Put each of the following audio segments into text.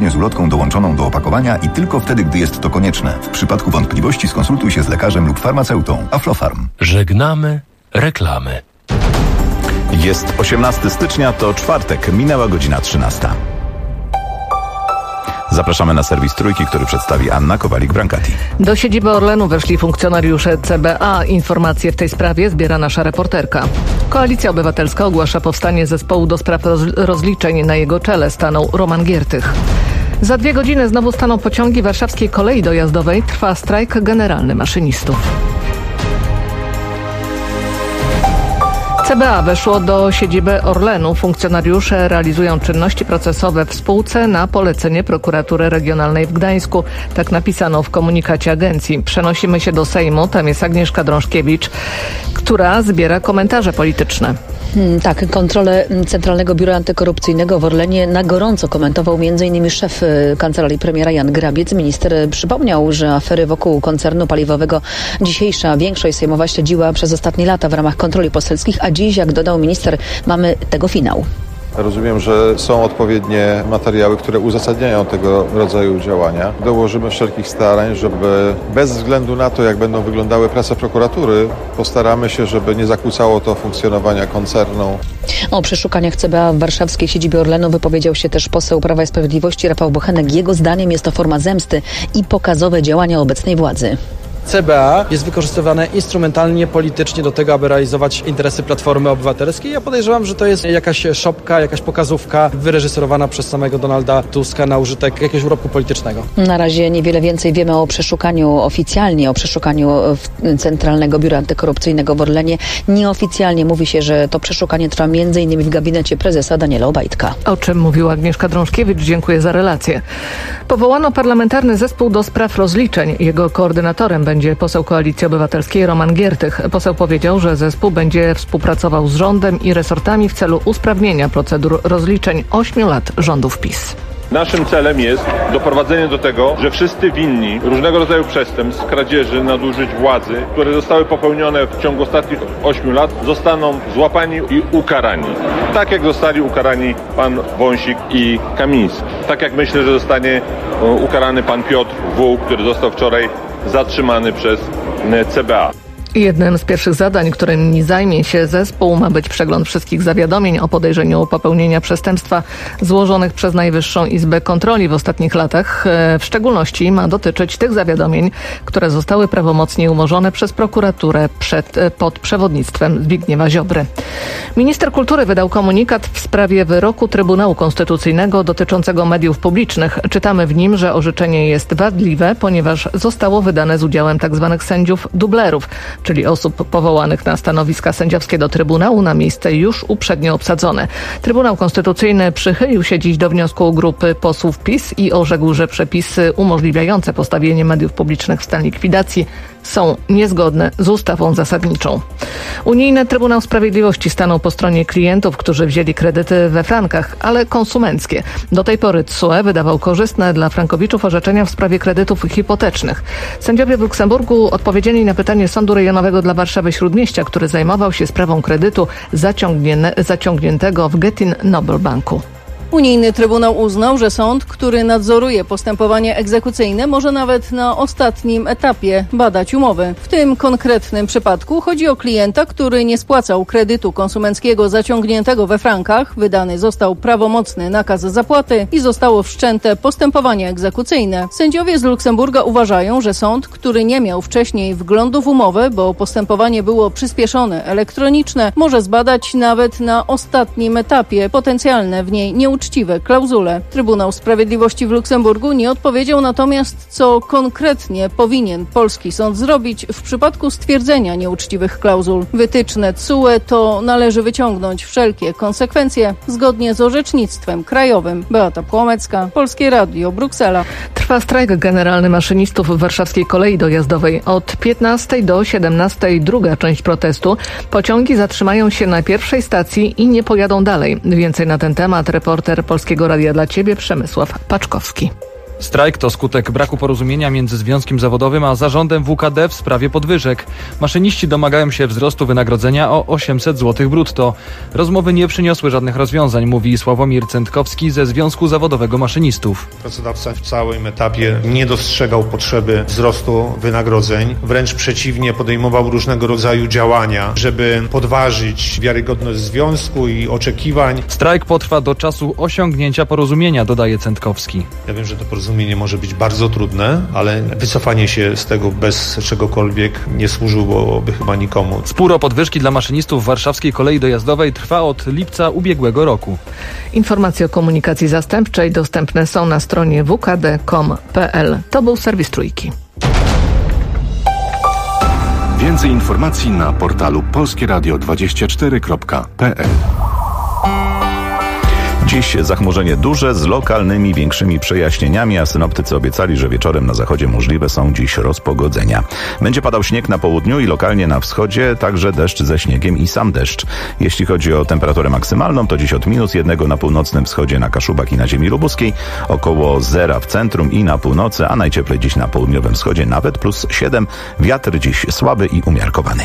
zgodnie z ulotką dołączoną do opakowania i tylko wtedy, gdy jest to konieczne. W przypadku wątpliwości skonsultuj się z lekarzem lub farmaceutą. Aflofarm. Żegnamy reklamy. Jest 18 stycznia, to czwartek, minęła godzina 13. Zapraszamy na serwis Trójki, który przedstawi Anna Kowalik-Brankati. Do siedziby Orlenu weszli funkcjonariusze CBA. Informacje w tej sprawie zbiera nasza reporterka. Koalicja Obywatelska ogłasza powstanie zespołu do spraw rozliczeń. Na jego czele stanął Roman Giertych. Za 2 godziny znowu staną pociągi warszawskiej kolei dojazdowej. Trwa strajk generalny maszynistów. CBA weszło do siedziby Orlenu. Funkcjonariusze realizują czynności procesowe w spółce na polecenie Prokuratury Regionalnej w Gdańsku. Tak napisano w komunikacie agencji. Przenosimy się do Sejmu. Tam jest Agnieszka Drążkiewicz, która zbiera komentarze polityczne. Tak, kontrolę Centralnego Biura Antykorupcyjnego w Orlenie na gorąco komentował m.in. szef kancelarii premiera Jan Grabiec. Minister przypomniał, że afery wokół koncernu paliwowego dzisiejsza większość sejmowa śledziła przez ostatnie lata w ramach kontroli poselskich, a dziś, jak dodał minister, mamy tego finał. Rozumiem, że są odpowiednie materiały, które uzasadniają tego rodzaju działania. Dołożymy wszelkich starań, żeby bez względu na to, jak będą wyglądały prace prokuratury, postaramy się, żeby nie zakłócało to funkcjonowania koncernu. O przeszukaniach CBA w warszawskiej siedzibie Orlenu wypowiedział się też poseł Prawa i Sprawiedliwości Rafał Bochenek. Jego zdaniem jest to forma zemsty i pokazowe działania obecnej władzy. CBA jest wykorzystywane instrumentalnie, politycznie do tego, aby realizować interesy Platformy Obywatelskiej. Ja podejrzewam, że to jest jakaś szopka, jakaś pokazówka wyreżyserowana przez samego Donalda Tuska na użytek jakiegoś urobku politycznego. Na razie niewiele więcej wiemy o przeszukaniu oficjalnie, o przeszukaniu Centralnego Biura Antykorupcyjnego w Orlenie. Nieoficjalnie mówi się, że to przeszukanie trwa m.in. w gabinecie prezesa Daniela Obajtka. O czym mówiła Agnieszka Drążkiewicz. Dziękuję za relację. Powołano parlamentarny zespół do spraw rozliczeń. Jego koordynatorem będzie poseł Koalicji Obywatelskiej Roman Giertych. Poseł powiedział, że zespół będzie współpracował z rządem i resortami w celu usprawnienia procedur rozliczeń 8 lat rządów PiS. Naszym celem jest doprowadzenie do tego, że wszyscy winni różnego rodzaju przestępstw, kradzieży, nadużyć władzy, które zostały popełnione w ciągu ostatnich 8 lat, zostaną złapani i ukarani. Tak jak zostali ukarani pan Wąsik i Kamiński. Tak jak myślę, że zostanie ukarany pan Piotr W., który został wczoraj zatrzymany przez CBA. Jednym z pierwszych zadań, którymi zajmie się zespół, ma być przegląd wszystkich zawiadomień o podejrzeniu popełnienia przestępstwa złożonych przez Najwyższą Izbę Kontroli w ostatnich latach. W szczególności ma dotyczyć tych zawiadomień, które zostały prawomocnie umorzone przez prokuraturę pod przewodnictwem Zbigniewa Ziobry. Minister kultury wydał komunikat w sprawie wyroku Trybunału Konstytucyjnego dotyczącego mediów publicznych. Czytamy w nim, że orzeczenie jest wadliwe, ponieważ zostało wydane z udziałem tzw. sędziów dublerów, czyli osób powołanych na stanowiska sędziowskie do Trybunału na miejsce już uprzednio obsadzone. Trybunał Konstytucyjny przychylił się dziś do wniosku grupy posłów PiS i orzekł, że przepisy umożliwiające postawienie mediów publicznych w stan likwidacji są niezgodne z ustawą zasadniczą. Unijny Trybunał Sprawiedliwości stanął po stronie klientów, którzy wzięli kredyty we frankach, ale konsumenckie. Do tej pory TSUE wydawał korzystne dla frankowiczów orzeczenia w sprawie kredytów hipotecznych. Sędziowie w Luksemburgu odpowiedzieli na pytanie Sądu Rejonowego dla Warszawy Śródmieścia, który zajmował się sprawą kredytu zaciągniętego w Getin Noble Banku. Unijny Trybunał uznał, że sąd, który nadzoruje postępowanie egzekucyjne, może nawet na ostatnim etapie badać umowy. W tym konkretnym przypadku chodzi o klienta, który nie spłacał kredytu konsumenckiego zaciągniętego we frankach, wydany został prawomocny nakaz zapłaty i zostało wszczęte postępowanie egzekucyjne. Sędziowie z Luksemburga uważają, że sąd, który nie miał wcześniej wglądu w umowę, bo postępowanie było przyspieszone, elektroniczne, może zbadać nawet na ostatnim etapie potencjalne w niej nieuczciwe klauzule. Trybunał Sprawiedliwości w Luksemburgu nie odpowiedział natomiast, co konkretnie powinien polski sąd zrobić w przypadku stwierdzenia nieuczciwych klauzul. Wytyczne TSUE to należy wyciągnąć wszelkie konsekwencje zgodnie z orzecznictwem krajowym. Beata Płomecka, Polskie Radio, Bruksela. Trwa strajk generalny maszynistów w warszawskiej kolei dojazdowej. Od 15 do 17 druga część protestu. Pociągi zatrzymają się na pierwszej stacji i nie pojadą dalej. Więcej na ten temat reporter Polskiego Radia dla Ciebie Przemysław Paczkowski. Strajk to skutek braku porozumienia między Związkiem Zawodowym a zarządem WKD w sprawie podwyżek. Maszyniści domagają się wzrostu wynagrodzenia o 800 zł brutto. Rozmowy nie przyniosły żadnych rozwiązań, mówi Sławomir Cętkowski ze Związku Zawodowego Maszynistów. Pracodawca w całym etapie nie dostrzegał potrzeby wzrostu wynagrodzeń. Wręcz przeciwnie, podejmował różnego rodzaju działania, żeby podważyć wiarygodność związku i oczekiwań. Strajk potrwa do czasu osiągnięcia porozumienia, dodaje Cętkowski. Ja wiem, że to porozumienie może być bardzo trudne, ale wycofanie się z tego bez czegokolwiek nie służyłoby chyba nikomu. Spór o podwyżki dla maszynistów warszawskiej kolei dojazdowej trwa od lipca ubiegłego roku. Informacje o komunikacji zastępczej dostępne są na stronie wkd.com.pl. To był serwis Trójki. Więcej informacji na portalu polskieradio24.pl. Dziś zachmurzenie duże z lokalnymi większymi przejaśnieniami, a synoptycy obiecali, że wieczorem na zachodzie możliwe są dziś rozpogodzenia. Będzie padał śnieg na południu i lokalnie na wschodzie, także deszcz ze śniegiem i sam deszcz. Jeśli chodzi o temperaturę maksymalną, to dziś od -1 na północnym wschodzie na Kaszubach i na ziemi lubuskiej, około 0 w centrum i na północy, a najcieplej dziś na południowym wschodzie nawet +7. Wiatr dziś słaby i umiarkowany.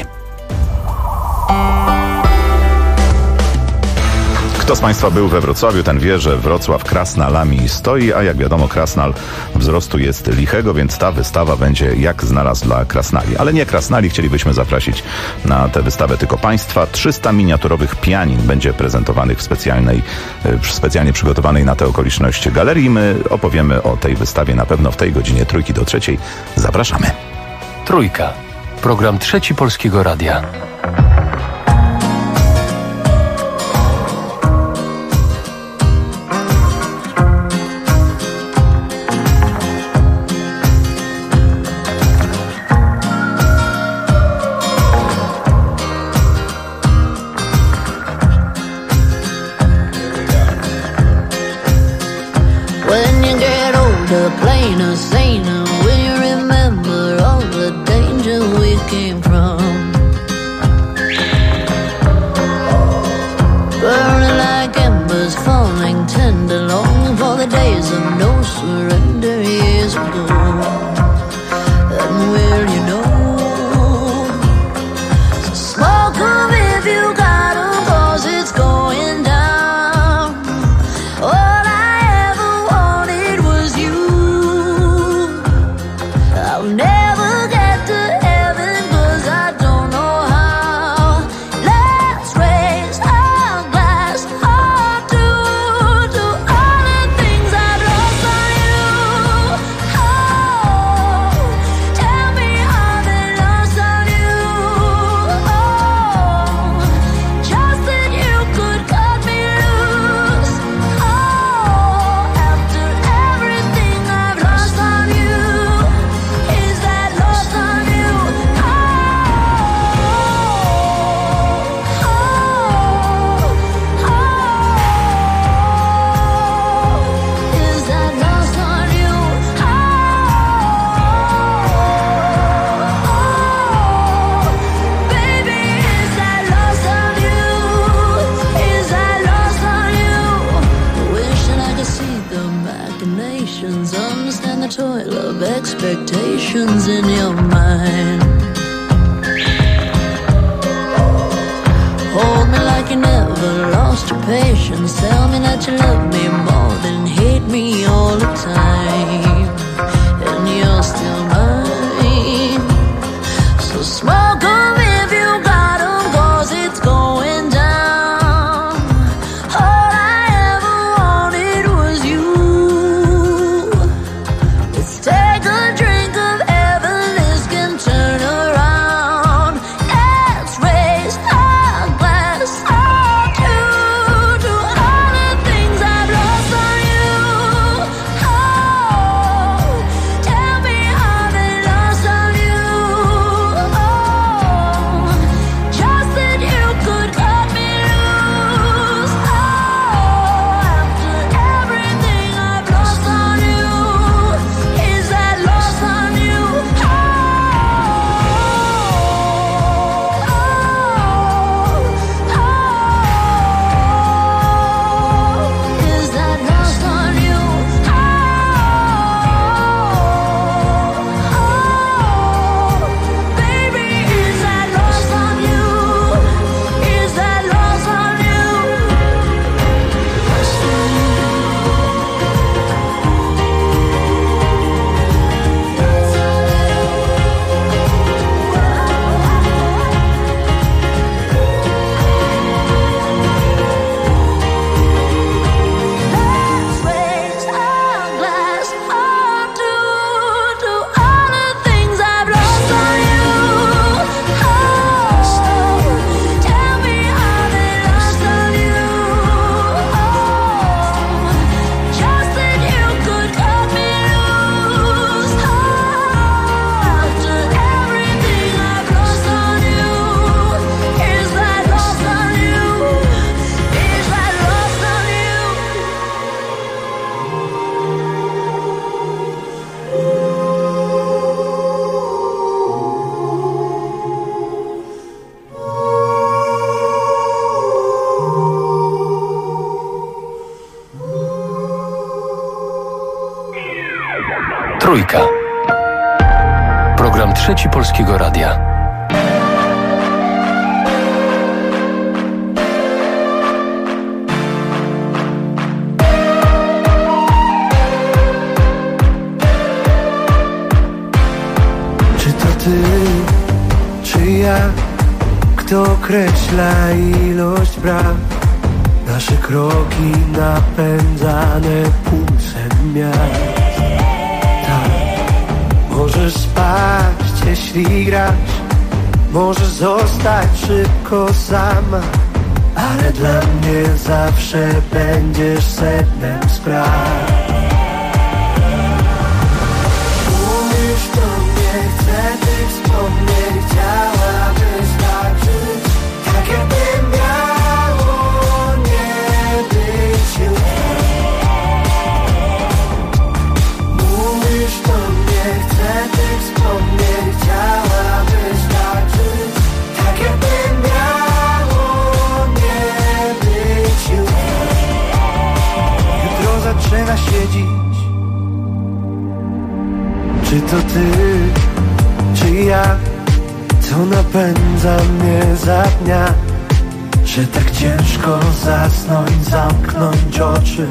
Kto z Państwa był we Wrocławiu, ten wie, że Wrocław krasnalami stoi, a jak wiadomo krasnal wzrostu jest lichego, więc ta wystawa będzie jak znalazł dla krasnali. Ale nie krasnali chcielibyśmy zaprosić na tę wystawę, tylko Państwa. 300 miniaturowych pianin będzie prezentowanych w specjalnie przygotowanej na tę okoliczność galerii. My opowiemy o tej wystawie na pewno w tej godzinie 2 do 3. Zapraszamy. Trójka. Program Trzeci Polskiego Radia. Plainer, saner, will you remember all the danger we came from? Burning like embers, falling tender, longing for the days of no surrender years ago. And will you know? So smoke 'em if you got 'em, 'cause it's going down. All I ever wanted was you. I'll never get to heaven 'cause I don't know how. Let's raise our glass up to all the things I've lost on you. Oh, tell me how they lost on you. Oh, just that you could cut me loose. Oh, after everything I've lost on you. Is that lost on you? Oh, oh, oh, is that lost on you? Oh, baby, is that lost on you? Is that lost on you? Wishing I could see the machinations, understand the toil of expectations in your mind. Hold me like you never lost your patience. Tell me that you love me more than hate me all the time. And you're still mine. So smoke 'em if you got 'em, 'cause it's going down. All I ever wanted was you. Let's take a drink of heaven, this can turn around. Let's raise our glass up to all the things I've lost on you. Oh, Trójka. Program Trzeci Polskiego Radia. Czy to ty, czy ja, kto określa ilość braw? Nasze kroki napędzane pulsem miast. Możesz spaść, jeśli grasz, możesz zostać szybko sama, ale dla mnie zawsze będziesz sednem spraw. Mówisz do mnie, chcę tych wspomnień, chciałabyś starczyć, tak jakby miało nie być już. Mówisz do mnie, chcę tych wspomnień, chciałabyś starczyć, tak jakby miało nie być już. Jutro zaczyna się dziś. Czy to ty, czy ja, co napędza mnie za dnia, że tak ciężko zasnąć, zamknąć oczy.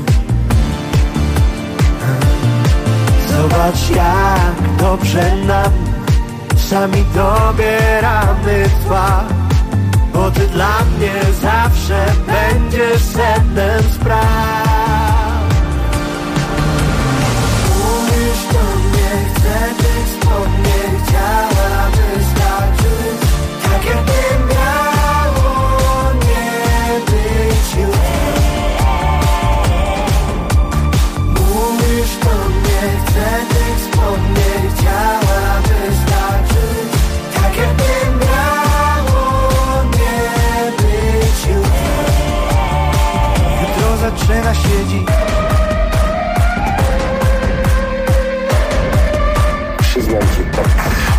Zobacz, jak dobrze nam, sami dobieramy twarz, bo ty dla mnie zawsze będziesz sednem spraw. Mówisz do mnie, chcę tych wspomnień, chciałabyś starczyć, tak jakby miało nie być już. Mówisz do mnie, chcę tych wspomnień, chciałabyś starczyć, tak jakby miało nie być już. Jutro zaczyna się dziś. Przyznam ci tak,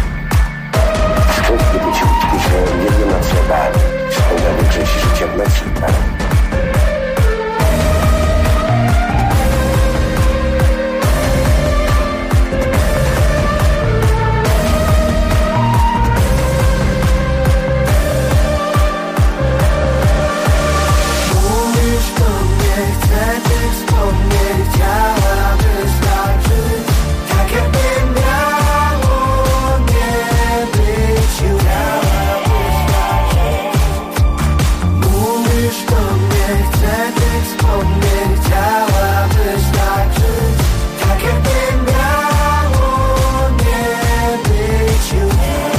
smutny być łódki, że nie ma co dalej. Szkoda większość życia w nocy, tak? Mówisz do mnie, chcę tych wspomnień, chciałabyś starczyć, tak jakby miało nie być już. Mówisz do mnie, chcę tych wspomnień, chciałabyś starczyć, tak jakby miało nie być już.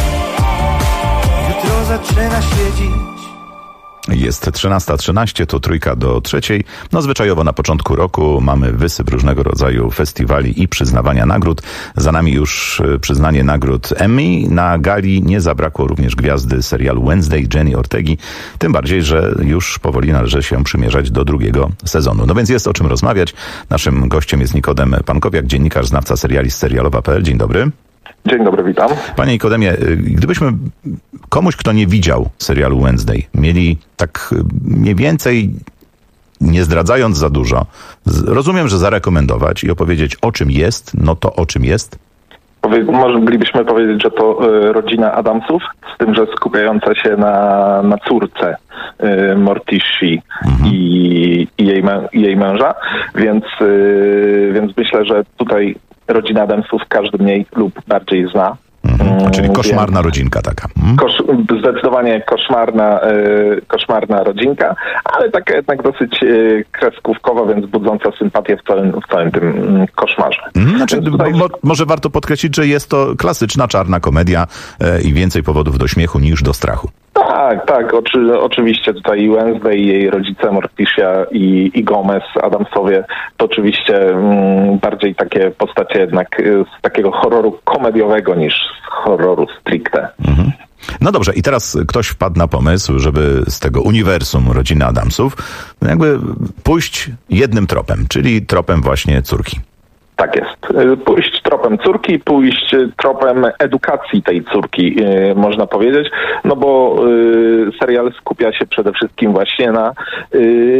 Jutro zaczyna się dziś. Jest 13:13, to Trójka do trzeciej. No zwyczajowo na początku roku mamy wysyp różnego rodzaju festiwali i przyznawania nagród. Za nami już przyznanie nagród Emmy. Na gali nie zabrakło również gwiazdy serialu Wednesday, Jenny Ortegi. Tym bardziej, że już powoli należy się przymierzać do drugiego sezonu. No więc jest o czym rozmawiać. Naszym gościem jest Nikodem Pankowiak, dziennikarz, znawca seriali z serialowa.pl. Dzień dobry. Dzień dobry, witam. Panie Nikodemie, gdybyśmy komuś, kto nie widział serialu Wednesday, mieli tak mniej więcej, nie zdradzając za dużo, rozumiem, że zarekomendować i opowiedzieć, o czym jest, no to o czym jest? Moglibyśmy powiedzieć, że to rodzina Adamsów, z tym, że skupiająca się na córce Morticia i jej męża, więc myślę, że tutaj rodzina Adamsów każdy mniej lub bardziej zna. Czyli koszmarna rodzinka taka. Zdecydowanie koszmarna rodzinka, ale taka jednak dosyć kreskówkowa, więc budząca sympatię w całym tym koszmarze. Znaczy, tutaj... może warto podkreślić, że jest to klasyczna czarna komedia i więcej powodów do śmiechu niż do strachu. Tak, oczywiście tutaj i Wednesday, i jej rodzice Morticia i Gomez, Adamsowie, to oczywiście bardziej takie postacie jednak z takiego horroru komediowego niż z horroru stricte. No dobrze, i teraz ktoś wpadł na pomysł, żeby z tego uniwersum rodziny Adamsów jakby pójść jednym tropem, czyli tropem właśnie córki. Tak jest. Pójść tropem córki, pójść tropem edukacji tej córki, można powiedzieć, no bo serial skupia się przede wszystkim właśnie na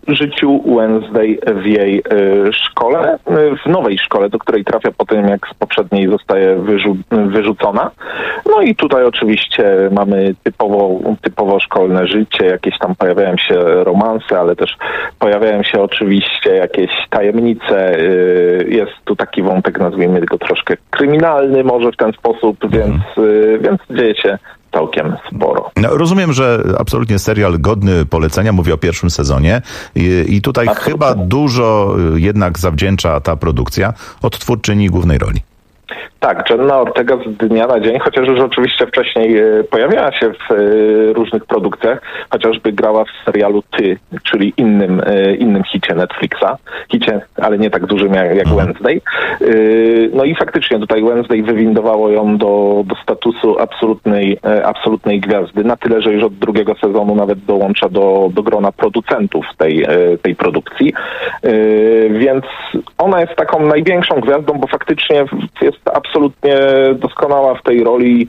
życiu Wednesday w jej szkole, w nowej szkole, do której trafia po tym, jak z poprzedniej zostaje wyrzucona. No i tutaj oczywiście mamy typowo szkolne życie, jakieś tam pojawiają się romanse, ale też pojawiają się oczywiście jakieś tajemnice. Jest tu taki wątek, nazwijmy go troszkę kryminalny może w ten sposób, więc dzieje się całkiem sporo. No, rozumiem, że absolutnie serial godny polecenia, mówię o pierwszym sezonie i tutaj chyba dużo jednak zawdzięcza ta produkcja odtwórczyni głównej roli. Tak, Jenna Ortega z dnia na dzień, chociaż już oczywiście wcześniej pojawiała się w różnych produkcjach, chociażby grała w serialu Ty, czyli innym hicie Netflixa, ale nie tak dużym jak Wednesday. No i faktycznie tutaj Wednesday wywindowało ją do statusu absolutnej gwiazdy, na tyle, że już od drugiego sezonu nawet dołącza do grona producentów tej produkcji. Więc ona jest taką największą gwiazdą, bo faktycznie jest absolutnie doskonała w tej roli.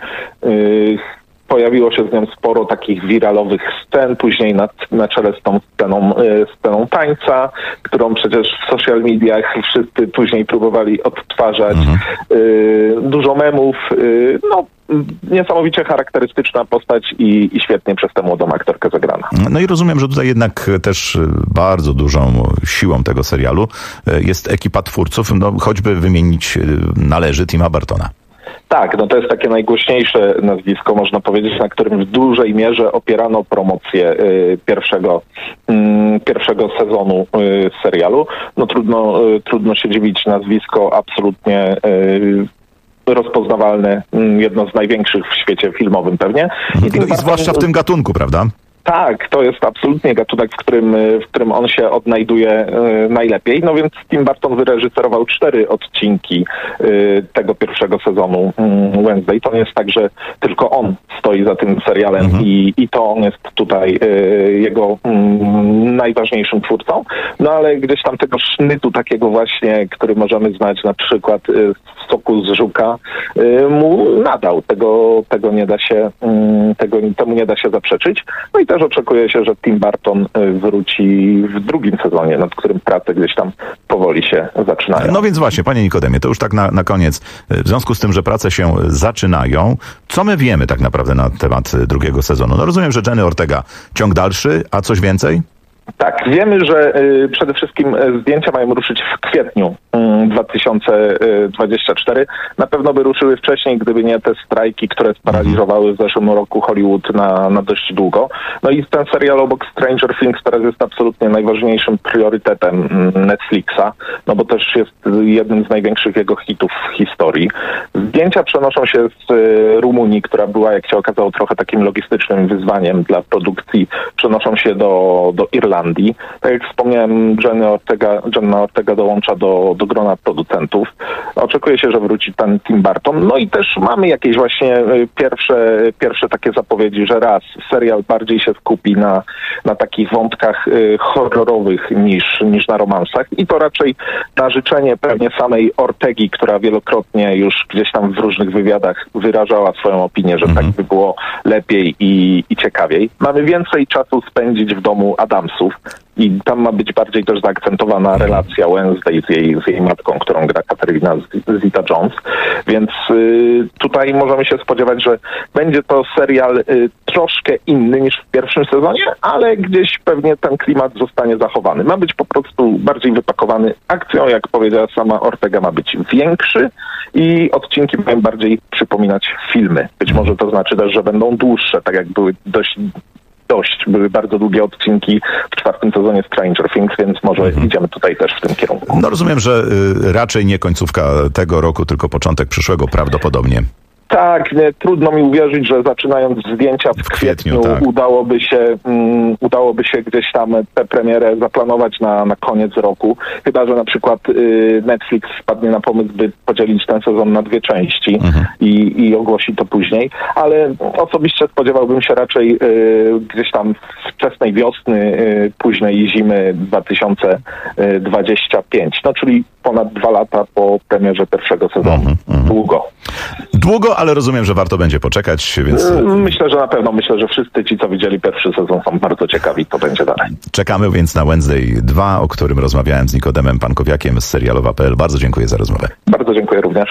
Pojawiło się z nią sporo takich wiralowych scen, później na czele z tą sceną tańca, którą przecież w social mediach wszyscy później próbowali odtwarzać. Dużo memów, niesamowicie charakterystyczna postać i świetnie przez tę młodą aktorkę zagrana. No i rozumiem, że tutaj jednak też bardzo dużą siłą tego serialu jest ekipa twórców, choćby wymienić należy Tima Burtona. Tak, to jest takie najgłośniejsze nazwisko, można powiedzieć, na którym w dużej mierze opierano promocję pierwszego sezonu serialu. Trudno się dziwić, nazwisko absolutnie rozpoznawalne, jedno z największych w świecie filmowym pewnie. I zwłaszcza w tym gatunku, prawda? Tak, to jest absolutnie gatunek, w którym on się odnajduje najlepiej. No więc Tim Burton wyreżyserował 4 odcinki tego pierwszego sezonu Wednesday. To nie jest tak, że tylko on stoi za tym serialem i to on jest tutaj jego najważniejszym twórcą. No ale gdzieś tam tego sznytu takiego właśnie, który możemy znać na przykład z Soku z Żuka, mu nadał. Temu nie da się zaprzeczyć. No i też oczekuje się, że Tim Burton wróci w drugim sezonie, nad którym prace gdzieś tam powoli się zaczynają. No więc właśnie, panie Nikodemie, to już tak na koniec. W związku z tym, że prace się zaczynają, co my wiemy tak naprawdę na temat drugiego sezonu? No rozumiem, że Jenny Ortega ciąg dalszy, a coś więcej? Tak, wiemy, że przede wszystkim zdjęcia mają ruszyć w kwietniu 2024. Na pewno by ruszyły wcześniej, gdyby nie te strajki, które sparaliżowały w zeszłym roku Hollywood na dość długo. No i ten serial obok Stranger Things teraz jest absolutnie najważniejszym priorytetem Netflixa, no bo też jest jednym z największych jego hitów w historii. Zdjęcia przenoszą się z Rumunii, która była, jak się okazało, trochę takim logistycznym wyzwaniem dla produkcji. Przenoszą się do Irlandii. Tak jak wspomniałem, Jenna Ortega dołącza do grona producentów. Oczekuje się, że wróci ten Tim Burton. No i też mamy jakieś właśnie pierwsze takie zapowiedzi, że serial bardziej się skupi na takich wątkach horrorowych niż na romansach. I to raczej na życzenie pewnie samej Ortegi, która wielokrotnie już gdzieś tam w różnych wywiadach wyrażała swoją opinię, że tak by było lepiej i ciekawiej. Mamy więcej czasu spędzić w domu Adamsów. I tam ma być bardziej też zaakcentowana relacja Wednesday z jej matką, którą gra Katarina Zeta-Jones. Więc tutaj możemy się spodziewać, że będzie to serial troszkę inny niż w pierwszym sezonie, ale gdzieś pewnie ten klimat zostanie zachowany. Ma być po prostu bardziej wypakowany akcją, jak powiedziała sama Ortega, ma być większy i odcinki mają bardziej przypominać filmy. Być może to znaczy też, że będą dłuższe, tak jak były były bardzo długie odcinki w 4. sezonie Stranger Things, więc może idziemy tutaj też w tym kierunku. No rozumiem, że raczej nie końcówka tego roku, tylko początek przyszłego prawdopodobnie. Tak, trudno mi uwierzyć, że zaczynając zdjęcia w kwietniu tak. udałoby się gdzieś tam tę premierę zaplanować na koniec roku. Chyba że na przykład Netflix wpadnie na pomysł, by podzielić ten sezon na 2 części i ogłosi to później. Ale osobiście spodziewałbym się raczej gdzieś tam wczesnej wiosny, późnej zimy 2025. No czyli ponad 2 lata po premierze pierwszego sezonu. Długo, ale rozumiem, że warto będzie poczekać, więc... Myślę, że na pewno. Myślę, że wszyscy ci, co widzieli pierwszy sezon, są bardzo ciekawi, co będzie dalej. Czekamy więc na Wednesday 2, o którym rozmawiałem z Nikodemem Pankowiakiem z serialowa.pl. Bardzo dziękuję za rozmowę. Bardzo dziękuję również.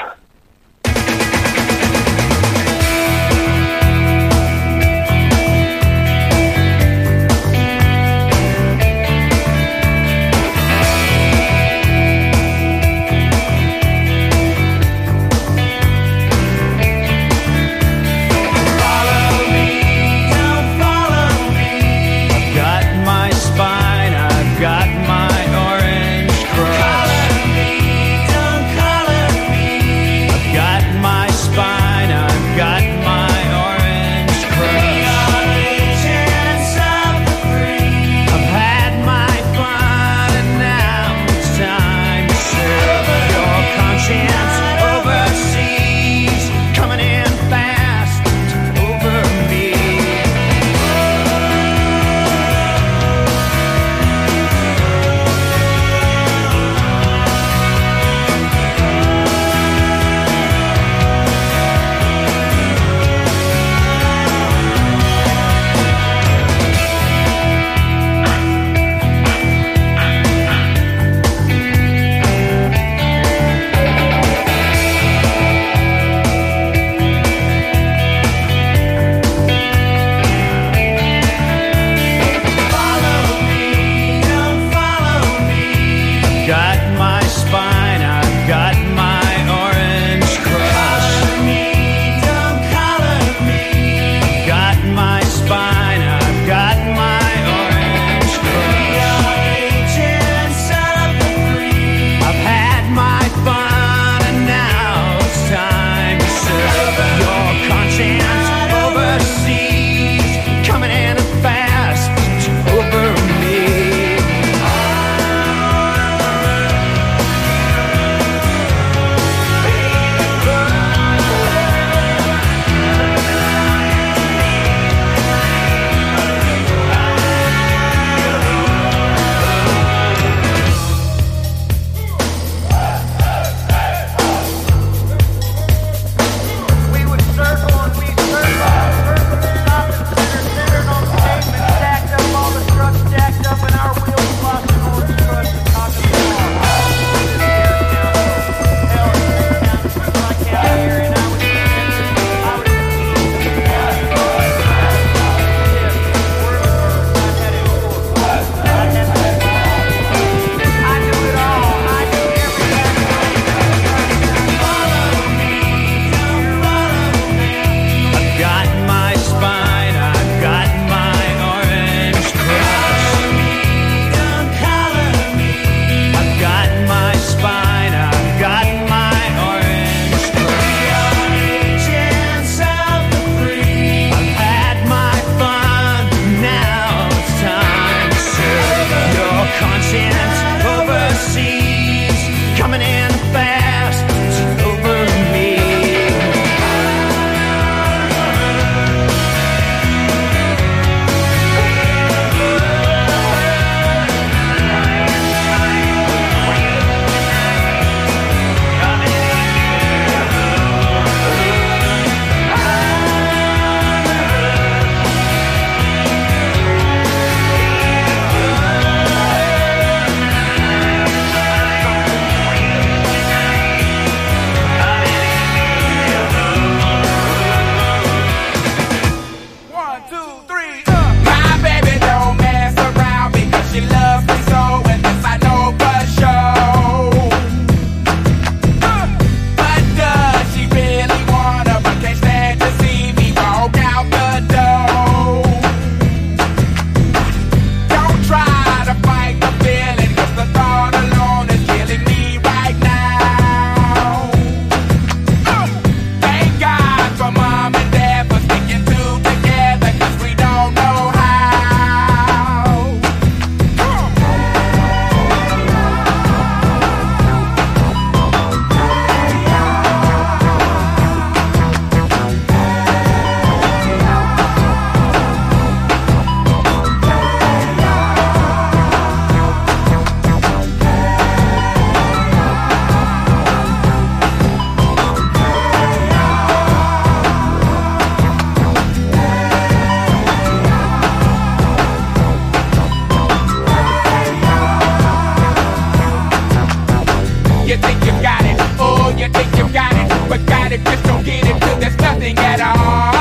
think you got it, but got it, just don't get it till there's nothing at all.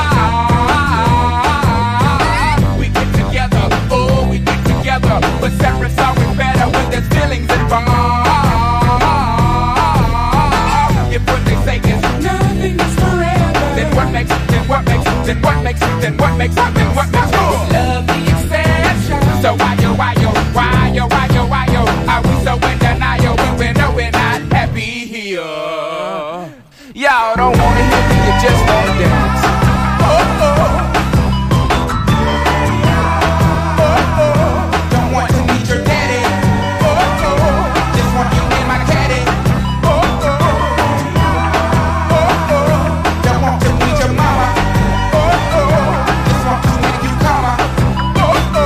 We get together, oh, we get together, but separate's always better when there's feelings involved. If what they say is nothing is forever, then what makes it, then what makes it, then what makes it, then what makes it, then what makes it? Love the exception. So why yo, are we so in denial when we know we're not happy here? Y'all don't wanna hear me, you just wanna dance. Oh, oh. Oh, oh. Don't want to meet your daddy. Oh, oh. Just want you in my caddy. Oh, oh. Oh, oh. Don't want to meet your mama. Oh, oh. Just want to make you calmer. Oh, oh.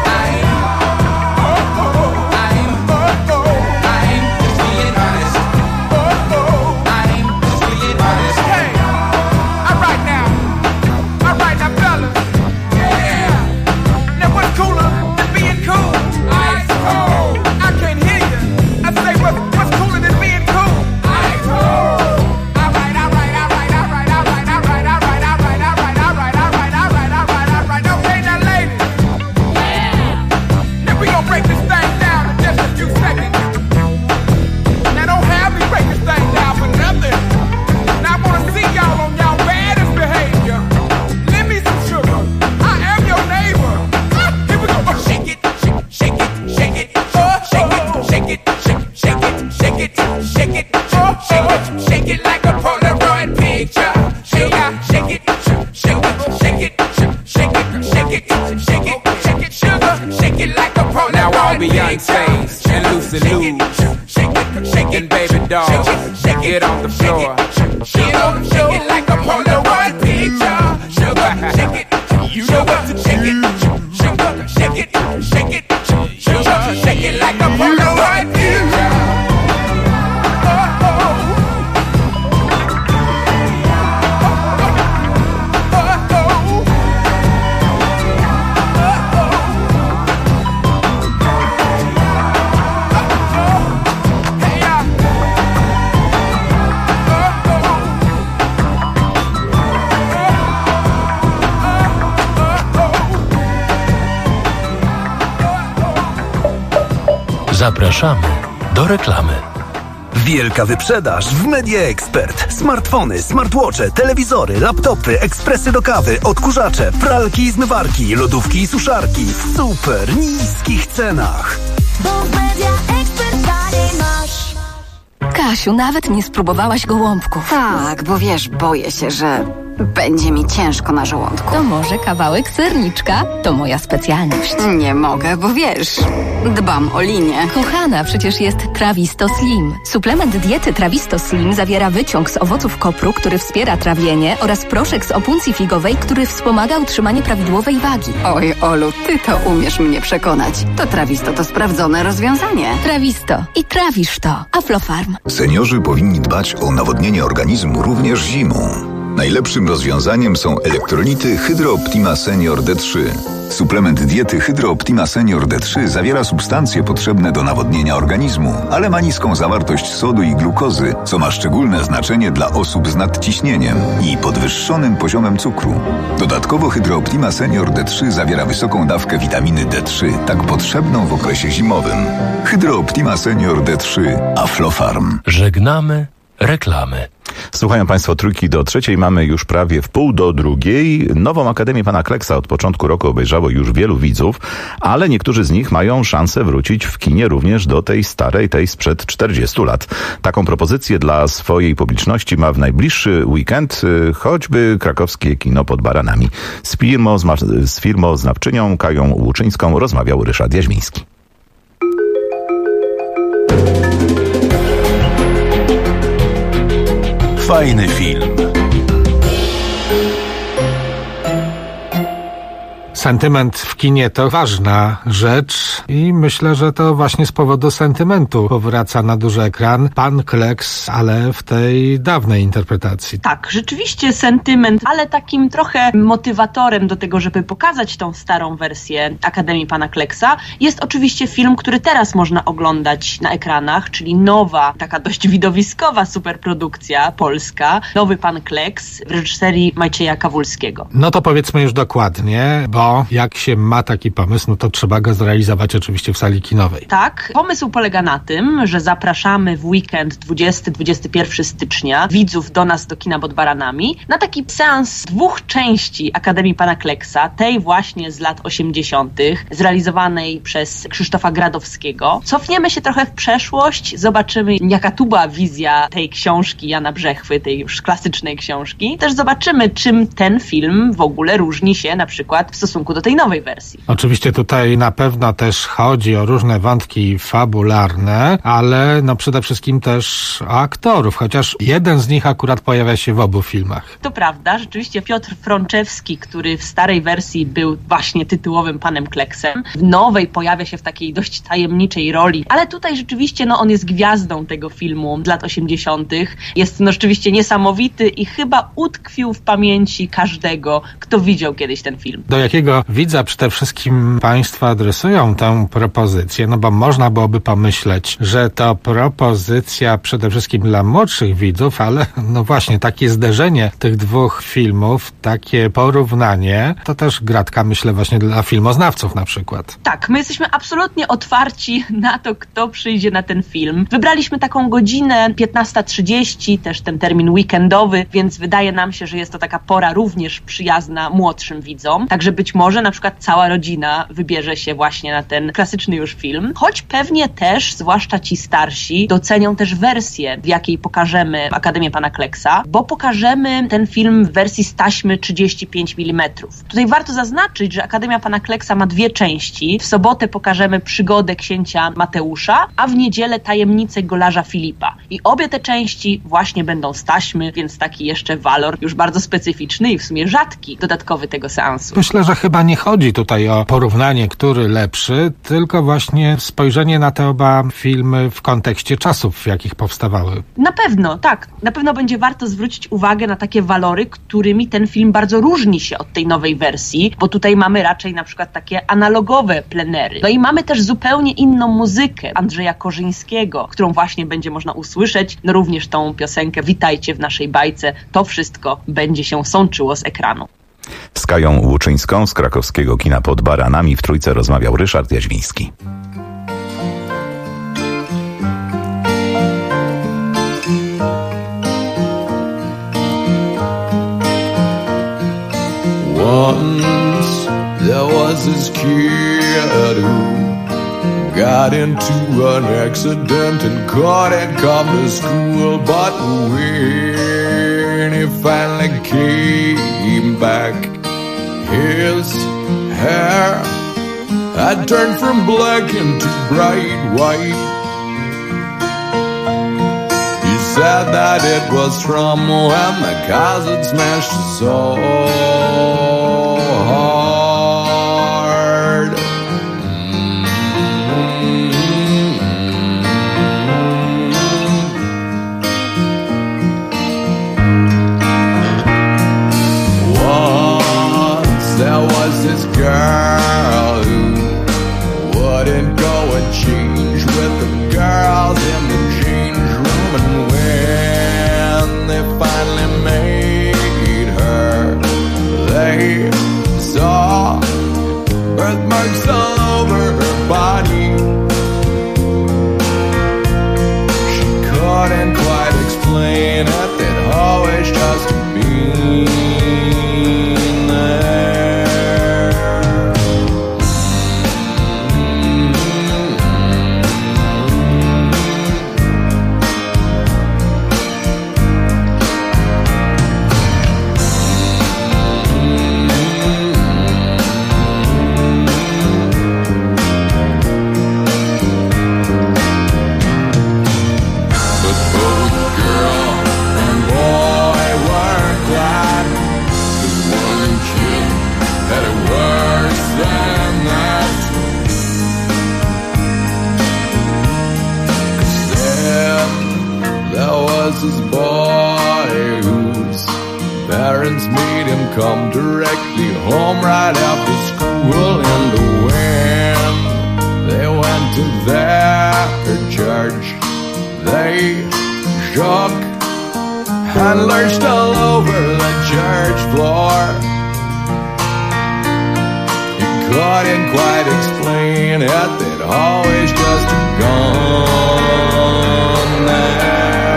Beyonce's and Lucy Lou's and Baby Doll, get on the floor. Shake it like a Polaroid picture. Sugar, shake it, you know what to shake it. Sugar, shake it, sugar, shake it like a Polaroid picture. Zapraszamy do reklamy. Wielka wyprzedaż w Media Expert. Smartfony, smartwatche, telewizory, laptopy, ekspresy do kawy, odkurzacze, pralki i zmywarki, lodówki i suszarki w super niskich cenach. Bo w Media Expert taniej masz. Kasiu, nawet nie spróbowałaś gołąbków. Tak, bo wiesz, boję się, że będzie mi ciężko na żołądku. To może kawałek serniczka? To moja specjalność. Nie mogę, bo wiesz, dbam o linię. Kochana, przecież jest Trawisto Slim. Suplement diety Trawisto Slim zawiera wyciąg z owoców kopru, który wspiera trawienie, oraz proszek z opuncji figowej, który wspomaga utrzymanie prawidłowej wagi. Oj, Olu, ty to umiesz mnie przekonać. To Trawisto to sprawdzone rozwiązanie. Trawisto. I trawisz to. Aflofarm. Seniorzy powinni dbać o nawodnienie organizmu również zimą. Najlepszym rozwiązaniem są elektrolity Hydro Optima Senior D3. Suplement diety Hydro Optima Senior D3 zawiera substancje potrzebne do nawodnienia organizmu, ale ma niską zawartość sodu i glukozy, co ma szczególne znaczenie dla osób z nadciśnieniem i podwyższonym poziomem cukru. Dodatkowo Hydro Optima Senior D3 zawiera wysoką dawkę witaminy D3, tak potrzebną w okresie zimowym. Hydro Optima Senior D3 Aflofarm. Żegnamy reklamy. Słuchają Państwo Trójki do trzeciej. Mamy już prawie wpół do drugiej. Nową Akademię Pana Kleksa od początku roku obejrzało już wielu widzów, ale niektórzy z nich mają szansę wrócić w kinie również do tej starej, tej sprzed 40 lat. Taką propozycję dla swojej publiczności ma w najbliższy weekend choćby krakowskie kino pod Baranami. Z firmoznawczynią Kają Łuczyńską rozmawiał Ryszard Jaźmiński. Fajny film. sentyment w kinie to ważna rzecz i myślę, że to właśnie z powodu sentymentu powraca na duży ekran Pan Kleks, ale w tej dawnej interpretacji. Tak, rzeczywiście sentyment, ale takim trochę motywatorem do tego, żeby pokazać tą starą wersję Akademii Pana Kleksa, jest oczywiście film, który teraz można oglądać na ekranach, czyli nowa, taka dość widowiskowa superprodukcja polska, Nowy Pan Kleks w reżyserii Macieja Kawulskiego. No to powiedzmy już dokładnie, bo jak się ma taki pomysł, no to trzeba go zrealizować oczywiście w sali kinowej. Tak, pomysł polega na tym, że zapraszamy w weekend 20-21 stycznia widzów do nas do kina pod Baranami na taki seans 2 części Akademii Pana Kleksa, tej właśnie z lat 80., zrealizowanej przez Krzysztofa Gradowskiego. Cofniemy się trochę w przeszłość, zobaczymy, jaka tu była wizja tej książki Jana Brzechwy, tej już klasycznej książki. Też zobaczymy, czym ten film w ogóle różni się na przykład w stosunku do tej nowej wersji. Oczywiście tutaj na pewno też chodzi o różne wątki fabularne, ale no przede wszystkim też o aktorów, chociaż jeden z nich akurat pojawia się w obu filmach. To prawda, rzeczywiście Piotr Frączewski, który w starej wersji był właśnie tytułowym Panem Kleksem, w nowej pojawia się w takiej dość tajemniczej roli, ale tutaj rzeczywiście on jest gwiazdą tego filmu z lat 80. Jest rzeczywiście niesamowity i chyba utkwił w pamięci każdego, kto widział kiedyś ten film. Do jakiego widza przede wszystkim Państwo adresują tę propozycję? No bo można byłoby pomyśleć, że to propozycja przede wszystkim dla młodszych widzów, ale no właśnie takie zderzenie tych dwóch filmów, takie porównanie, to też gratka, myślę, właśnie dla filmoznawców na przykład. Tak, my jesteśmy absolutnie otwarci na to, kto przyjdzie na ten film. Wybraliśmy taką godzinę 15:30, też ten termin weekendowy, więc wydaje nam się, że jest to taka pora również przyjazna młodszym widzom. Także być może na przykład cała rodzina wybierze się właśnie na ten klasyczny już film. Choć pewnie też, zwłaszcza ci starsi, docenią też wersję, w jakiej pokażemy Akademię Pana Kleksa, bo pokażemy ten film w wersji z taśmy 35 mm. Tutaj warto zaznaczyć, że Akademia Pana Kleksa ma 2 części. W sobotę pokażemy przygodę księcia Mateusza, a w niedzielę tajemnicę golarza Filipa. I obie te części właśnie będą z taśmy, więc taki jeszcze walor już bardzo specyficzny i w sumie rzadki, dodatkowy tego seansu. Myślę, że chyba nie chodzi tutaj o porównanie, który lepszy, tylko właśnie spojrzenie na te oba filmy w kontekście czasów, w jakich powstawały. Na pewno, tak. Na pewno będzie warto zwrócić uwagę na takie walory, którymi ten film bardzo różni się od tej nowej wersji, bo tutaj mamy raczej na przykład takie analogowe plenery. No i mamy też zupełnie inną muzykę Andrzeja Korzyńskiego, którą właśnie będzie można usłyszeć. No również tą piosenkę Witajcie w naszej bajce. To wszystko będzie się sączyło z ekranu. Z Kają Łuczyńską z krakowskiego kina pod Baranami w Trójce rozmawiał Ryszard Jaźwiński. Once there was this kid who got into an accident and couldn't come to school, but when he finally came back, his hair had turned from black into bright white. He said that it was from when the cousin smashed so hard. This girl who wouldn't go and change with the girls in the change room, and when they finally made her, they parents made him come directly home right after school. And when they went to their church, they shook and lurched all over the church floor. He couldn't quite explain it, they'd always just gone there.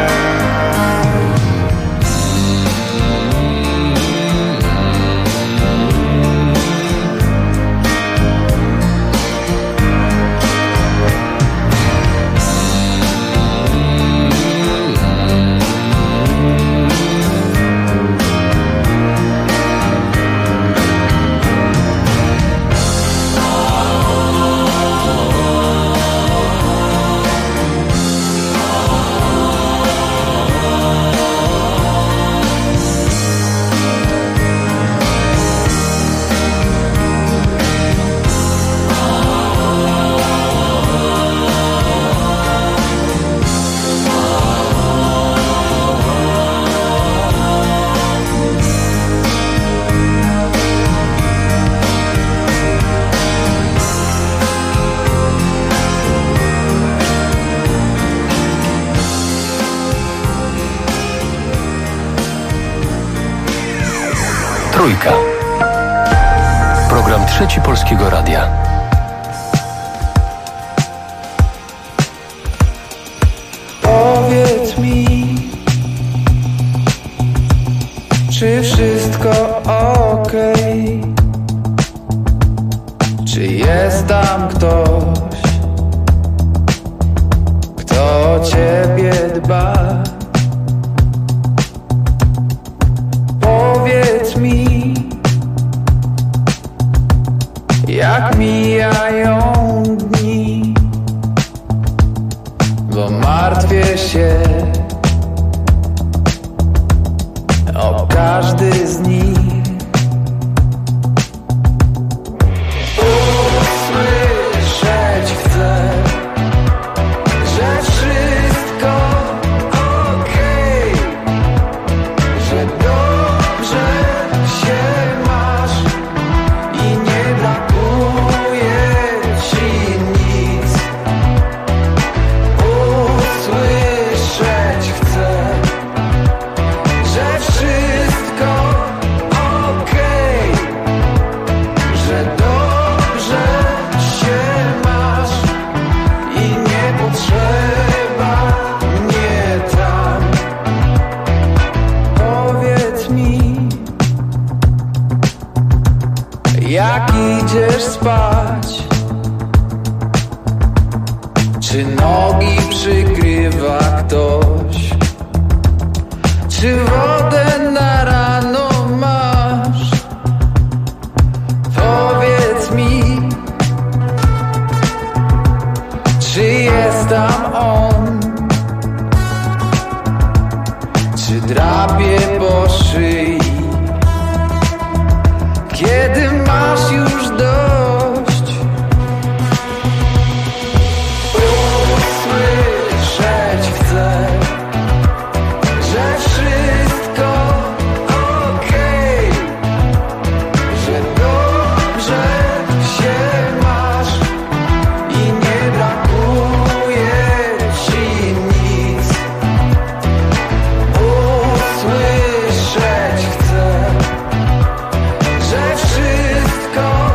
Trójka. Program Trzeci Polskiego Radia. Powiedz mi, czy wszystko okej? Czy jest tam ktoś, kto o ciebie dba? Powiedz mi, jak mijają dni, bo martwię się o każdy z nich. Usłyszeć chcę, że wszystko okej, że dobrze się masz i nie brakuje ci nic. Usłyszeć chcę, że wszystko okej, że dobrze się masz i nie potrzeba mnie tam. Powiedz mi, jak idziesz spać? Czy nogi przykrywa ktoś? Czy wodę na rano masz? Powiedz mi, czy jest tam on? Czy drapie po szyi? Kiedy masz już dość? Usłyszeć chcę, że wszystko okej, że dobrze się masz i nie brakuje ci nic. Usłyszeć chcę, że wszystko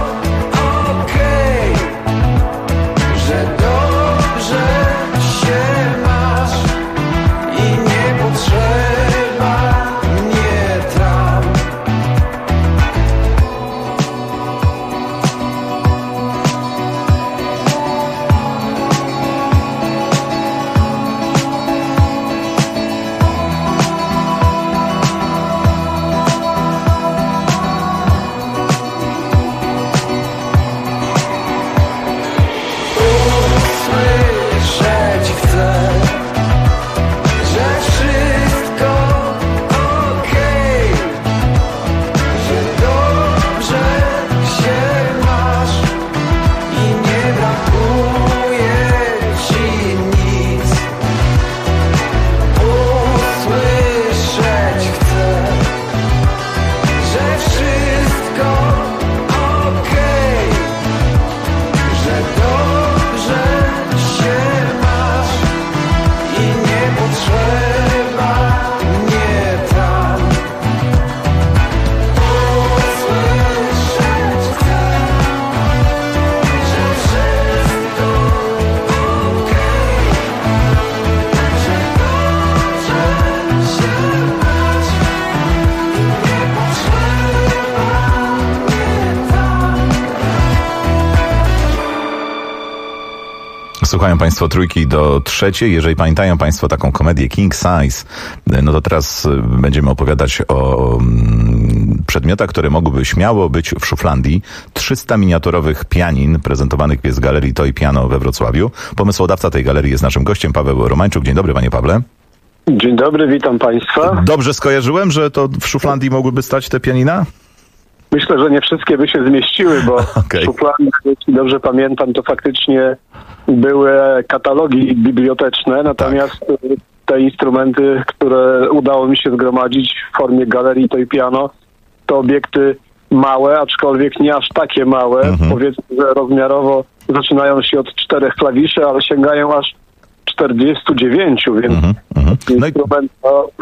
Słuchają Państwo Trójki do Trzeciej. Jeżeli pamiętają Państwo taką komedię King Size, no to teraz będziemy opowiadać o przedmiotach, które mogłyby śmiało być w szuflandii. 300 miniaturowych pianin prezentowanych jest w Galerii Toy Piano we Wrocławiu. Pomysłodawca tej galerii jest naszym gościem, Paweł Romańczuk. Dzień dobry, panie Pawle. Dzień dobry, witam Państwa. Dobrze skojarzyłem, że to w szuflandii mogłyby stać te pianina? Myślę, że nie wszystkie by się zmieściły, bo w szufladach, jeśli dobrze pamiętam, to faktycznie były katalogi biblioteczne, natomiast te instrumenty, które udało mi się zgromadzić w formie Galerii Toy Piano, to obiekty małe, aczkolwiek nie aż takie małe. Powiedzmy, że rozmiarowo zaczynają się od 4 klawiszy, ale sięgają aż 49, więc instrument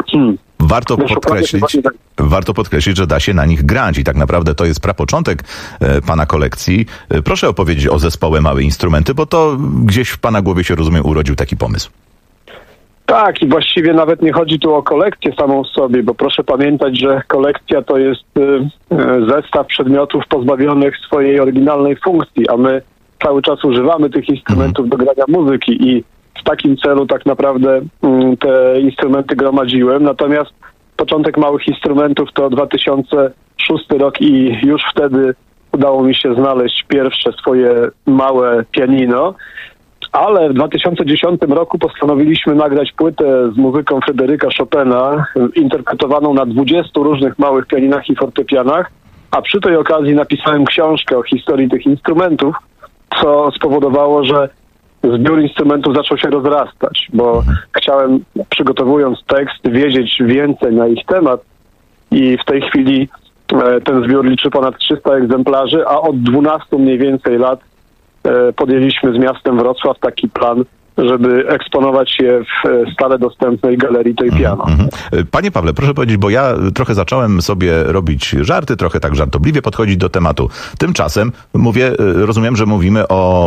Warto podkreślić, że da się na nich grać i tak naprawdę to jest prapoczątek pana kolekcji. Proszę opowiedzieć o zespole Małe Instrumenty, bo to gdzieś w pana głowie się, rozumiem, urodził taki pomysł. Tak, i właściwie nawet nie chodzi tu o kolekcję samą w sobie, bo proszę pamiętać, że kolekcja to jest zestaw przedmiotów pozbawionych swojej oryginalnej funkcji, a my cały czas używamy tych instrumentów do grania muzyki i w takim celu tak naprawdę te instrumenty gromadziłem. Natomiast początek Małych Instrumentów to 2006 rok i już wtedy udało mi się znaleźć pierwsze swoje małe pianino. Ale w 2010 roku postanowiliśmy nagrać płytę z muzyką Fryderyka Chopina, interpretowaną na 20 różnych małych pianinach i fortepianach, a przy tej okazji napisałem książkę o historii tych instrumentów, co spowodowało, że zbiór instrumentów zaczął się rozrastać, bo chciałem, przygotowując tekst, wiedzieć więcej na ich temat i w tej chwili ten zbiór liczy ponad 300 egzemplarzy, a od 12 mniej więcej lat podjęliśmy z miastem Wrocław taki plan, żeby eksponować je w stale dostępnej Galerii Toy Piano. Panie Pawle, proszę powiedzieć, bo ja trochę zacząłem sobie robić żarty, trochę tak żartobliwie podchodzić do tematu. Tymczasem rozumiem, że mówimy o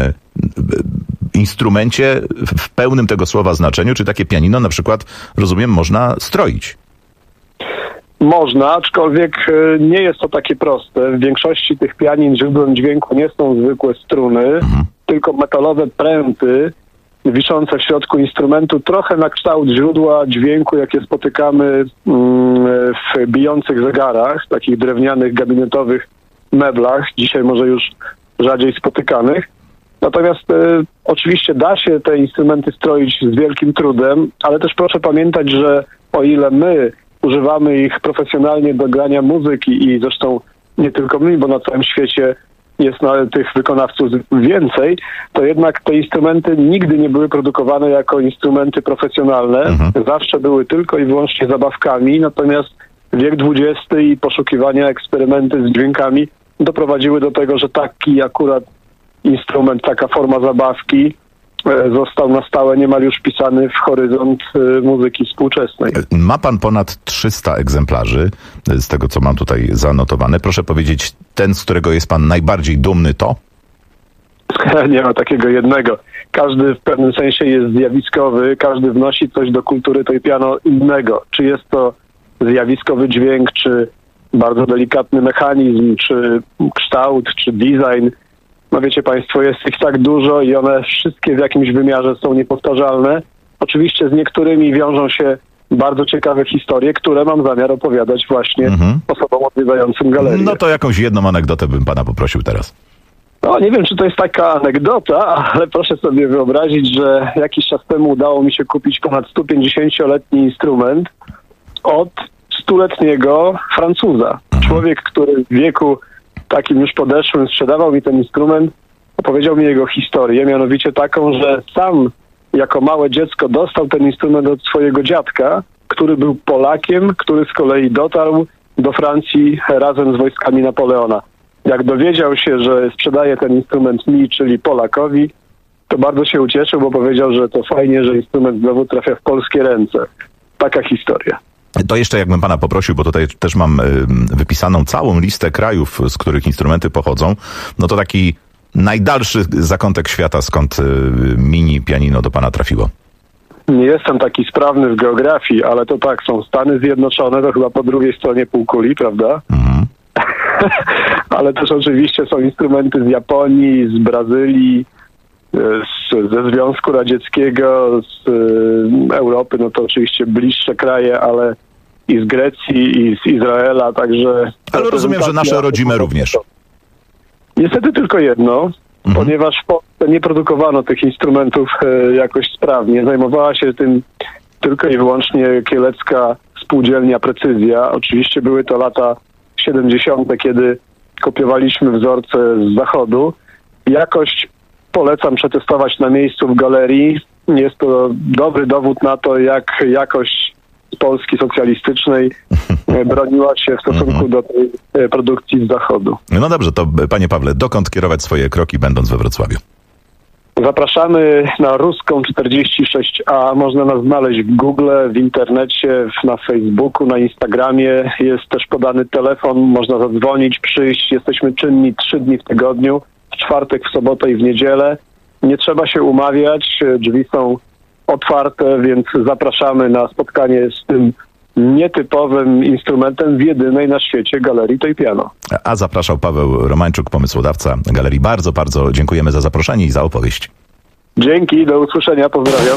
instrumencie w pełnym tego słowa znaczeniu, czy takie pianino na przykład, rozumiem, można stroić. Można, aczkolwiek nie jest to takie proste. W większości tych pianin źródłem dźwięku nie są zwykłe struny, tylko metalowe pręty wiszące w środku instrumentu, trochę na kształt źródła dźwięku, jakie spotykamy w bijących zegarach, takich drewnianych, gabinetowych meblach, dzisiaj może już rzadziej spotykanych. Natomiast oczywiście da się te instrumenty stroić z wielkim trudem, ale też proszę pamiętać, że o ile my używamy ich profesjonalnie do grania muzyki i zresztą nie tylko my, bo na całym świecie jest tych wykonawców więcej, to jednak te instrumenty nigdy nie były produkowane jako instrumenty profesjonalne. Zawsze były tylko i wyłącznie zabawkami, natomiast wiek XX i poszukiwania, eksperymenty z dźwiękami doprowadziły do tego, że taki akurat instrument, taka forma zabawki został na stałe niemal już wpisany w horyzont muzyki współczesnej. Ma pan ponad 300 egzemplarzy, z tego co mam tutaj zanotowane. Proszę powiedzieć, ten, z którego jest pan najbardziej dumny, to? Nie ma takiego jednego. Każdy w pewnym sensie jest zjawiskowy, każdy wnosi coś do kultury Toy Piano innego. Czy jest to zjawiskowy dźwięk, czy bardzo delikatny mechanizm, czy kształt, czy design. No wiecie państwo, jest ich tak dużo i one wszystkie w jakimś wymiarze są niepowtarzalne. Oczywiście z niektórymi wiążą się bardzo ciekawe historie, które mam zamiar opowiadać właśnie osobom odwiedzającym galerię. No to jakąś jedną anegdotę bym pana poprosił teraz. No nie wiem, czy to jest taka anegdota, ale proszę sobie wyobrazić, że jakiś czas temu udało mi się kupić ponad 150-letni instrument od 100-letniego Francuza. Człowiek, który w wieku takim już podeszłym sprzedawał mi ten instrument, opowiedział mi jego historię, mianowicie taką, że sam jako małe dziecko dostał ten instrument od swojego dziadka, który był Polakiem, który z kolei dotarł do Francji razem z wojskami Napoleona. Jak dowiedział się, że sprzedaje ten instrument mi, czyli Polakowi, to bardzo się ucieszył, bo powiedział, że to fajnie, że instrument znowu trafia w polskie ręce. Taka historia. To jeszcze jakbym pana poprosił, bo tutaj też mam wypisaną całą listę krajów, z których instrumenty pochodzą. No to taki najdalszy zakątek świata, skąd mini pianino do pana trafiło. Nie jestem taki sprawny w geografii, ale to tak, są Stany Zjednoczone, to chyba po drugiej stronie półkuli, prawda? Ale też oczywiście są instrumenty z Japonii, z Brazylii, z ze Związku Radzieckiego, z Europy, no to oczywiście bliższe kraje, ale i z Grecji, i z Izraela, także... Ale rozumiem, że nasze rodzime również. Niestety tylko jedno, ponieważ w Polsce nie produkowano tych instrumentów jakoś sprawnie. Zajmowała się tym tylko i wyłącznie kielecka spółdzielnia Precyzja. Oczywiście były to lata 70., kiedy kopiowaliśmy wzorce z zachodu. Jakość polecam przetestować na miejscu w galerii. Jest to dobry dowód na to, jak jakość z Polski socjalistycznej broniła się w stosunku do tej produkcji z zachodu. No dobrze, to panie Pawle, dokąd kierować swoje kroki, będąc we Wrocławiu? Zapraszamy na Ruską 46A. Można nas znaleźć w Google, w internecie, na Facebooku, na Instagramie. Jest też podany telefon, można zadzwonić, przyjść. Jesteśmy czynni 3 dni w tygodniu, w czwartek, w sobotę i w niedzielę. Nie trzeba się umawiać, drzwi są otwarte, więc zapraszamy na spotkanie z tym nietypowym instrumentem w jedynej na świecie galerii Toy Piano. A zapraszał Paweł Romańczuk, pomysłodawca galerii. Bardzo, bardzo dziękujemy za zaproszenie i za opowieść. Dzięki, do usłyszenia, pozdrawiam.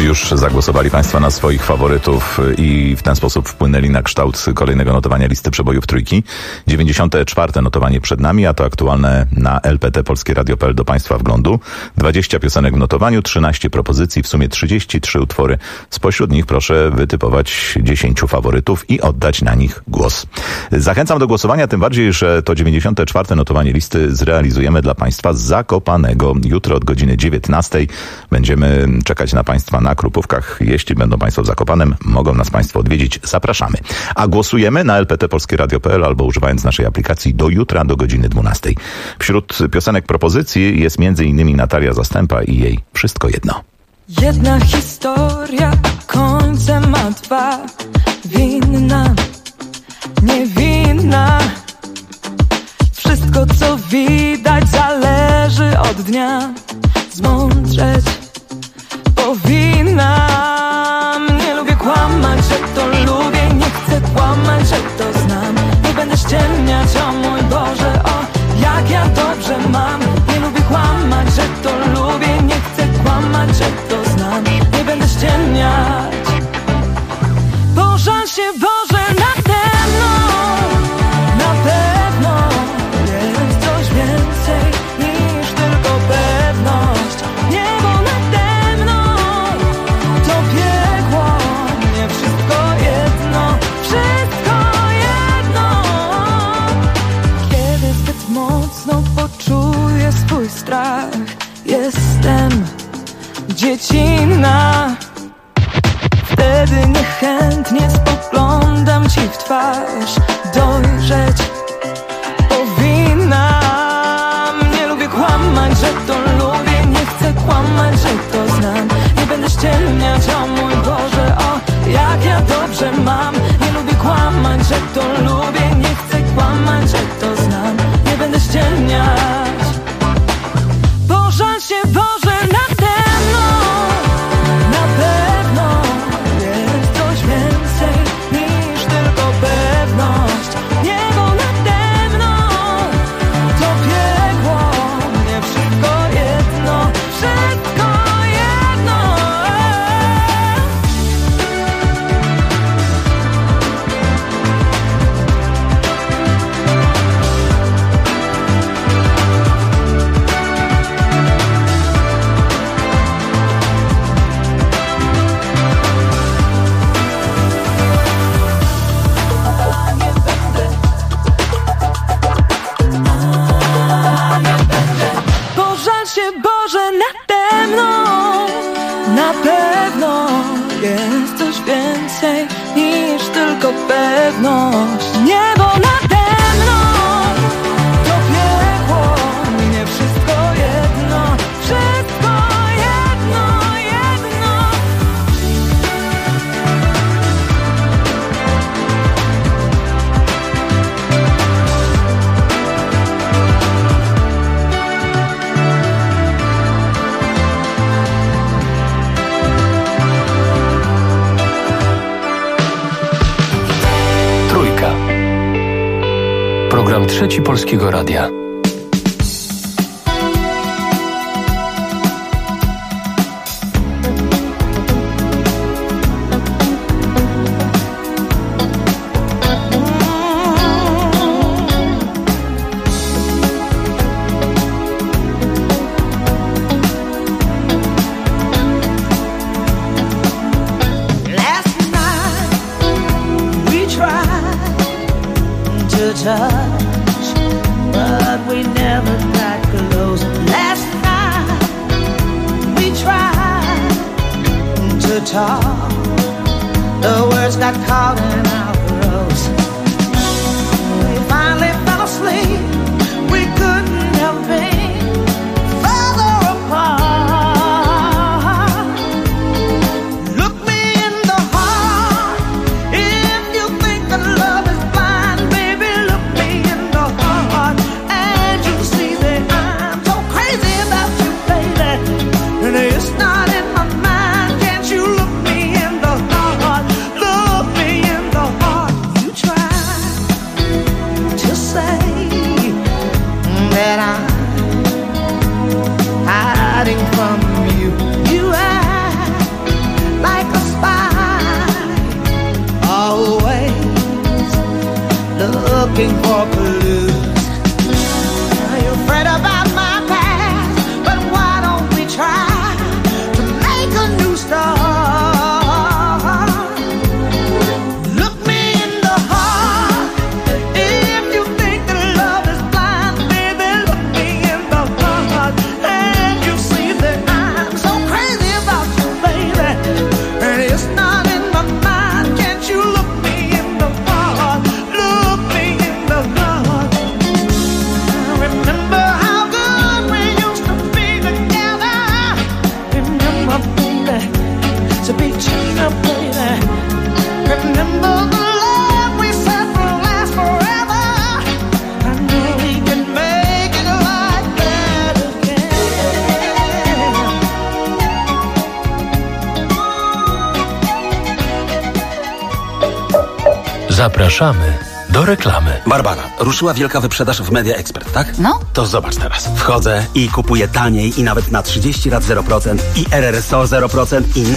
już zagłosowali Państwo na swoich faworytów i w ten sposób wpłynęli na kształt kolejnego notowania listy przebojów trójki. 94. notowanie przed nami, a to aktualne na LPT Polskie Radio.pl do Państwa wglądu. 20 piosenek w notowaniu, 13 propozycji, w sumie 33 utwory. Spośród nich proszę wytypować 10 faworytów i oddać na nich głos. Zachęcam do głosowania, tym bardziej, że to 94. notowanie listy zrealizujemy dla Państwa z Zakopanego. Jutro od godziny 19 będziemy czekać na Państwa na Krupówkach. Jeśli będą Państwo w Zakopanem, mogą nas Państwo odwiedzić. Zapraszamy. A głosujemy na lptpolskieradio.pl albo używając naszej aplikacji do jutra do godziny 12. Wśród piosenek propozycji jest m.in. Natalia Zastępa i jej Wszystko jedno. Jedna historia końcem ma dwa. Winna, niewinna. Wszystko co widać zależy od dnia. Zmądrzeć powinnam. Nie lubię kłamać, że to lubię. Nie chcę kłamać, że to znam. Nie będę ściemniać, o mój Boże, o jak ja dobrze mam. Nie lubię kłamać, że to lubię. Nie chcę kłamać, że to znam. Nie będę ściemniać. Pożal się Boże nade mną. Na pewno jest coś więcej niż tylko pewność. Niebo nade mną to piekło. Nie wszystko jedno, wszystko jedno. Kiedy zbyt mocno poczuję swój strach, jestem dziecinna. Wtedy niechętnie spoglądam ci w twarz. Dojrzeć powinnam. Nie lubię kłamać, że to lubię. Nie chcę kłamać, że to znam. Nie będę ściemniać, o mój Boże, o jak ja dobrze mam. Nie lubię kłamać, że to lubię. Nie chcę kłamać, że to znam. Nie będę ściemniać. Pożal się Boże nade mną. Na pewno jest coś więcej niż tylko pewność. Niebo nade mną to piekło. Nie wszystko jedno, wszystko jedno. Pożal się Boże nade mną. Na pewno jest coś więcej niż tylko pewność. Niebo nade mną to piekło. Nie wszystko jedno, wszystko jedno, jedno. Trójka. Program Trzeci Polskiego Radia. Last night we tried to touch, but we never got close. Last night we tried to talk, the words got caught in our throats. We finally fell asleep, we couldn't have been further apart. Look me in the heart, if you think that love is blind, baby, look me in the heart, and you'll see that I'm so crazy about you, baby, and it's not in my mind. Can't you look me in the heart, look me in the heart? looking for clues. You're afraid about my past, but why don't we try to make a new start? Look me in the heart. If you think that love is blind, baby, look me in the heart, and you see that I'm so crazy about you, baby, and it's not in my mind. Can't you look me in the heart? Look me in the heart. Remember how good we used to be together. Remember, baby, to be together, baby. Remember the love we said will last forever. I know we can make it like that Zapraszamy do reklamy. Barbara, ruszyła wielka wyprzedaż w Media Expert, tak? No. To zobacz teraz. Wchodzę i kupuję taniej i nawet na 30 lat 0% i RRSO 0% i